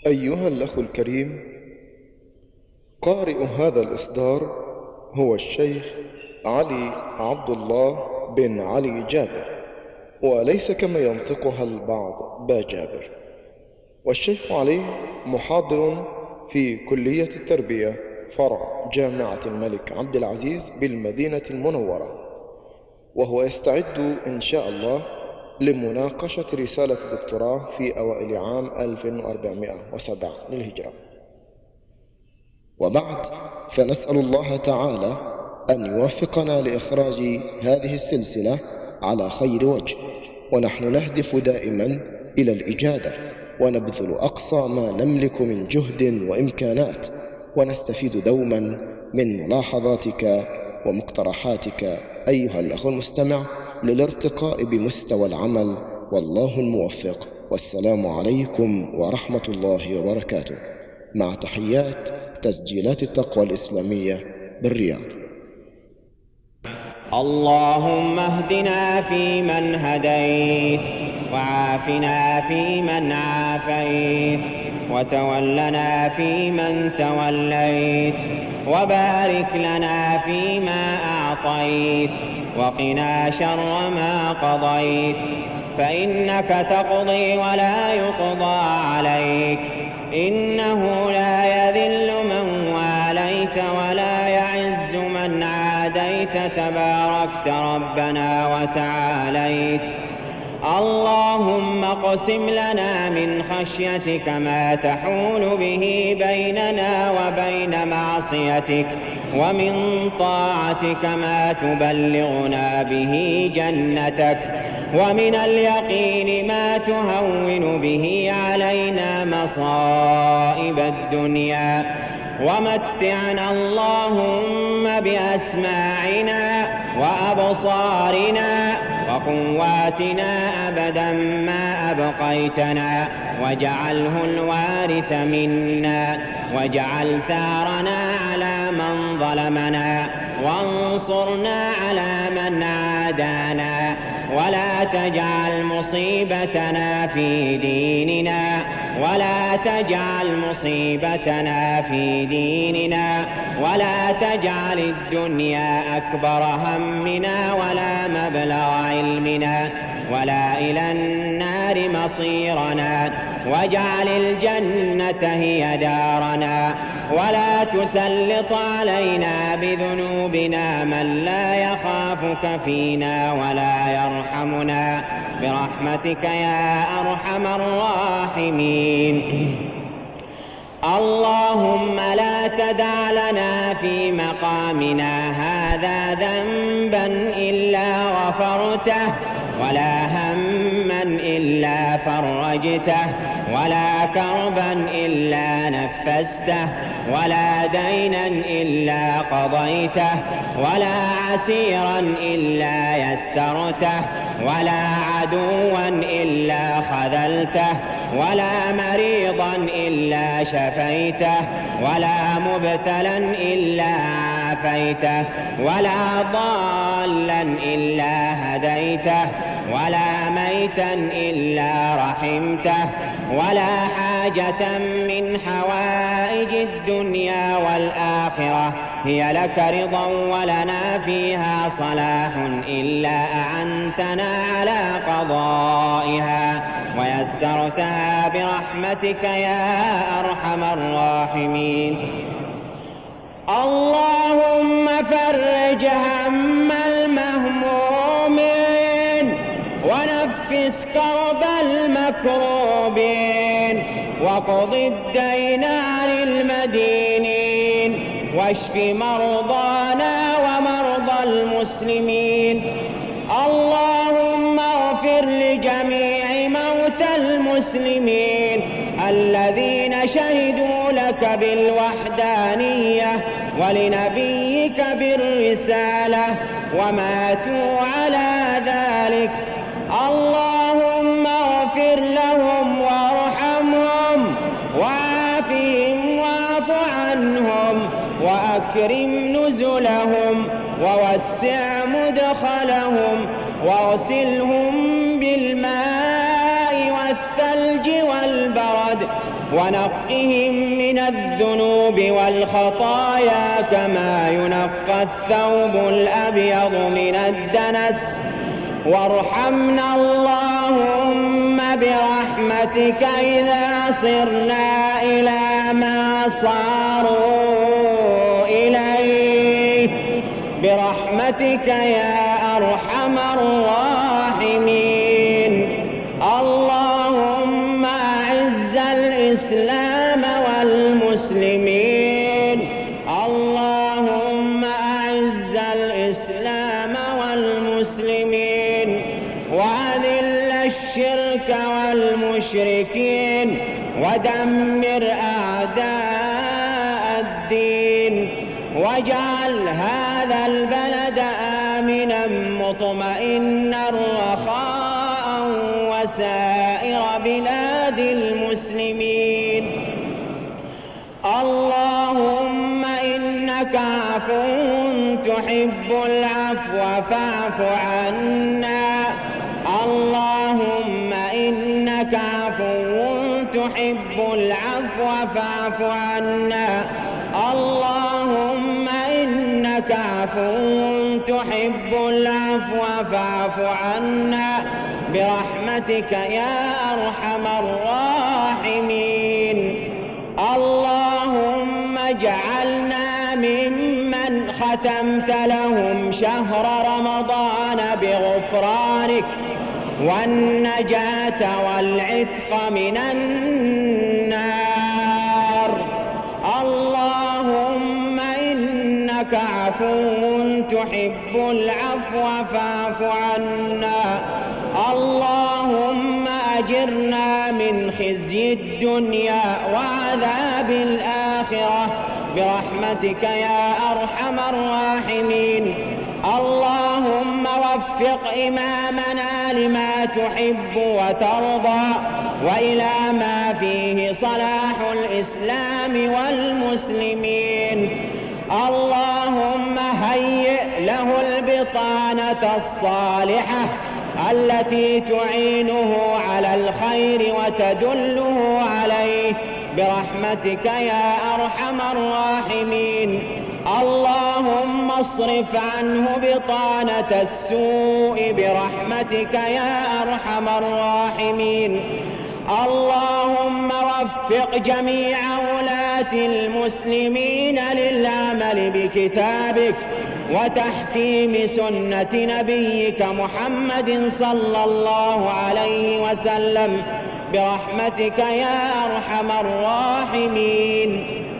أيها الأخ الكريم، قارئ هذا الإصدار هو الشيخ علي عبد الله بن علي جابر، وليس كما ينطقها البعض باجابر. والشيخ علي محاضر في كلية التربية فرع جامعة الملك عبد العزيز بالمدينة المنورة، وهو يستعد إن شاء الله لمناقشة رسالة الدكتوراه في أوائل عام 1407 للهجرة. وبعد، فنسأل الله تعالى أن يوفقنا لإخراج هذه السلسلة على خير وجه، ونحن نهدف دائما إلى الإجادة، ونبذل أقصى ما نملك من جهد وإمكانات، ونستفيد دوما من ملاحظاتك ومقترحاتك أيها الأخ المستمع للارتقاء بمستوى العمل، والله الموفق. والسلام عليكم ورحمة الله وبركاته، مع تحيات تسجيلات التقوى الإسلامية بالرياض. اللهم اهدنا فيمن هديت، وعافنا فيمن عافيت، وتولنا فيمن توليت، وبارك لنا فيما أعطيت، وقنا شر ما قضيت، فإنك تقضي ولا يقضى عليك، إنه لا يذل من واليت ولا يعز من عاديت، تباركت ربنا وتعاليت. اللهم اقسم لنا من خشيتك ما تحول به بيننا وبين معصيتك، ومن طاعتك ما تبلغنا به جنتك، ومن اليقين ما تهون به علينا مصائب الدنيا، ومتعنا اللهم بأسماعنا وأبصارنا وقواتنا أبدا ما أبقيتنا، واجعله الوارث منا، واجعل ثارنا على من ظلمنا، وانصرنا على من عادانا، ولا تجعل مصيبتنا في ديننا، ولا تجعل مصيبتنا في ديننا، ولا تجعل الدنيا أكبر همنا ولا مبلغ علمنا، ولا إلى النار مصيرنا، واجعل الجنة هي دارنا، ولا تسلط علينا بذنوبنا من لا يخافك فينا ولا يرحمنا، برحمتك يا أرحم الراحمين. اللهم لا تدع لنا في مقامنا هذا ذنبا إلا غفرته، ولا هما إلا فرجته، ولا كربا إلا نفسته، ولا دينا إلا قضيته، ولا عسيرا إلا يسرته، ولا عدوا إلا خذلته، ولا مريضا إلا شفيته، ولا مبتلا إلا عافيته، ولا ضالا إلا هديته، ولا ميتا إلا رحمته، ولا حاجة من حوائج الدنيا والآخرة هي لك رضا ولنا فيها صلاح إلا أعنتنا على قضائها ويسرتها برحمتك يا أرحم الراحمين. اللهم فرج هم المهمومين، ونفس كرب المكروبين، وقض الدين عن المدينين، واشف مرضانا ومرضى المسلمين. اللهم اغفر لجميع موتى المسلمين الذين شهدوا لك بالوحدانية ولنبيك بالرسالة وماتوا على ذلك. اللهم اغفر لهم وارحمهم وعافهم واعف عنهم وأكرم نزلهم ووسع مدخلهم واغسلهم بالماء والثلج والبرد ونقهم من الذنوب والخطايا كما ينقى الثوب الأبيض من الدنس. وارحمنا اللهم برحمتك إذا صرنا إلى ما صاروا إليه برحمتك يا أرحم الراحمين. اللهم أعز الإسلام والمسلمين. اللهم أعز الإسلام والمسلمين وأذل الشرك والمشركين ودمر أعداء الدين واجعل هذا البلد آمنا مطمئنا رخاء وسائر بلاد المسلمين. اللهم إنك عفو تحب العفو فاعف عنا. اللهم إنك عفو تحب العفو فاعف عنا. اللهم إنك عفو تحب العفو فاعف عنا برحمتك يا أرحم الراحمين. اللهم اجعلنا ممن ختمت لهم شهر رمضان بغفرانك والنجاة والعتق من النار. اللهم إنك عفو تحب العفو فاعف عنا. اللهم أجرنا من خزي الدنيا وعذاب الآخرة برحمتك يا أرحم الراحمين. اللهم وفق إمامنا لما تحب وترضى وإلى ما فيه صلاح الإسلام والمسلمين. اللهم هيئ له البطانة الصالحة التي تعينه على الخير وتدله عليه برحمتك يا أرحم الراحمين. اللهم اصرف عنه بطانة السوء برحمتك يا أرحم الراحمين. اللهم وفق جميع ولاة المسلمين للعمل بكتابك وتحكيم سنة نبيك محمد صلى الله عليه وسلم برحمتك يا أرحم الراحمين.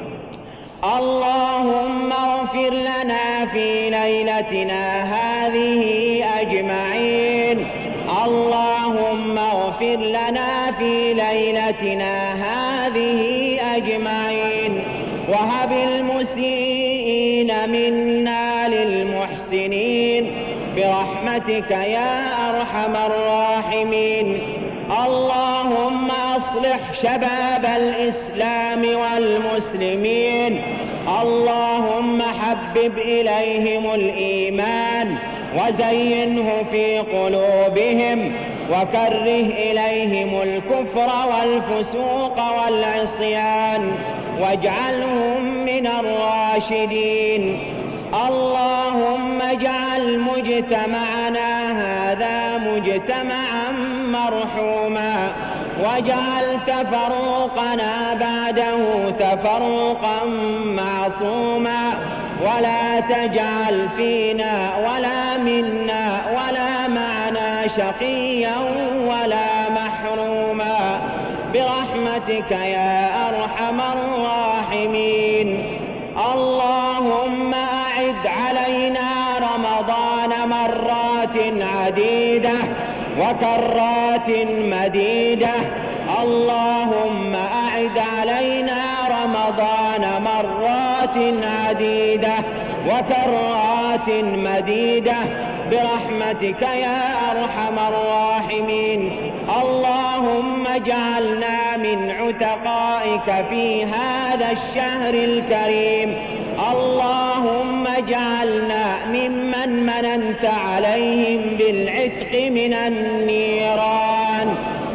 اللهم اغفر لنا في ليلتنا هذه أجمعين. اللهم اغفر لنا في ليلتنا هذه أجمعين وهب المسيئين منا للمحسنين برحمتك يا أرحم الراحمين. اللهم أصلح شباب الإسلام والمسلمين. اللهم حبب إليهم الإيمان وزينه في قلوبهم وكره إليهم الكفر والفسوق والعصيان واجعلهم من الراشدين. اللهم اجعل مجتمعنا هذا مجتمعا مرحوما واجعل تفرقنا بعده تفرقا معصوما ولا تجعل فينا ولا منا ولا معنا شقيا ولا محروما برحمتك يا أرحم الراحمين. اللهم أعد علينا رمضان مرات عديدة وكرات مديدة. اللهم أعد علينا رمضان مرات عديدة وكرات مديدة برحمتك يا أرحم الراحمين. اللهم اجعلنا من عتقائك في هذا الشهر الكريم. اللهم اجعلنا ممن مننت عليهم بالعتق من النيران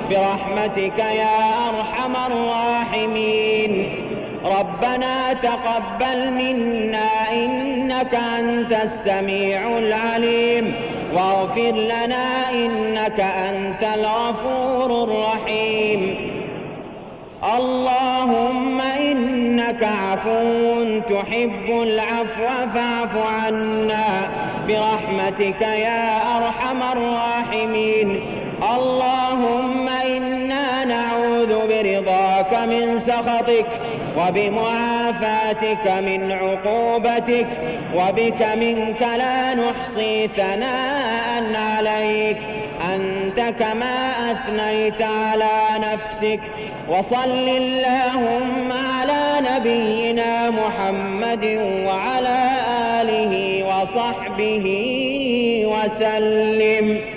برحمتك يا أرحم الراحمين. ربنا تقبل منا إنك أنت السميع العليم، واغفر لنا إنك أنت الغفور الرحيم. اللهم إنك عفو تحب العفو فاعف عنا برحمتك يا أرحم الراحمين. اللهم إنا نعوذ برضاك من سخطك وبمعافاتك من عقوبتك، وبك منك لا نحصي ثناء عليك أنت كما أثنيت على نفسك. وصل اللهم على نبينا محمد وعلى آله وصحبه وسلم.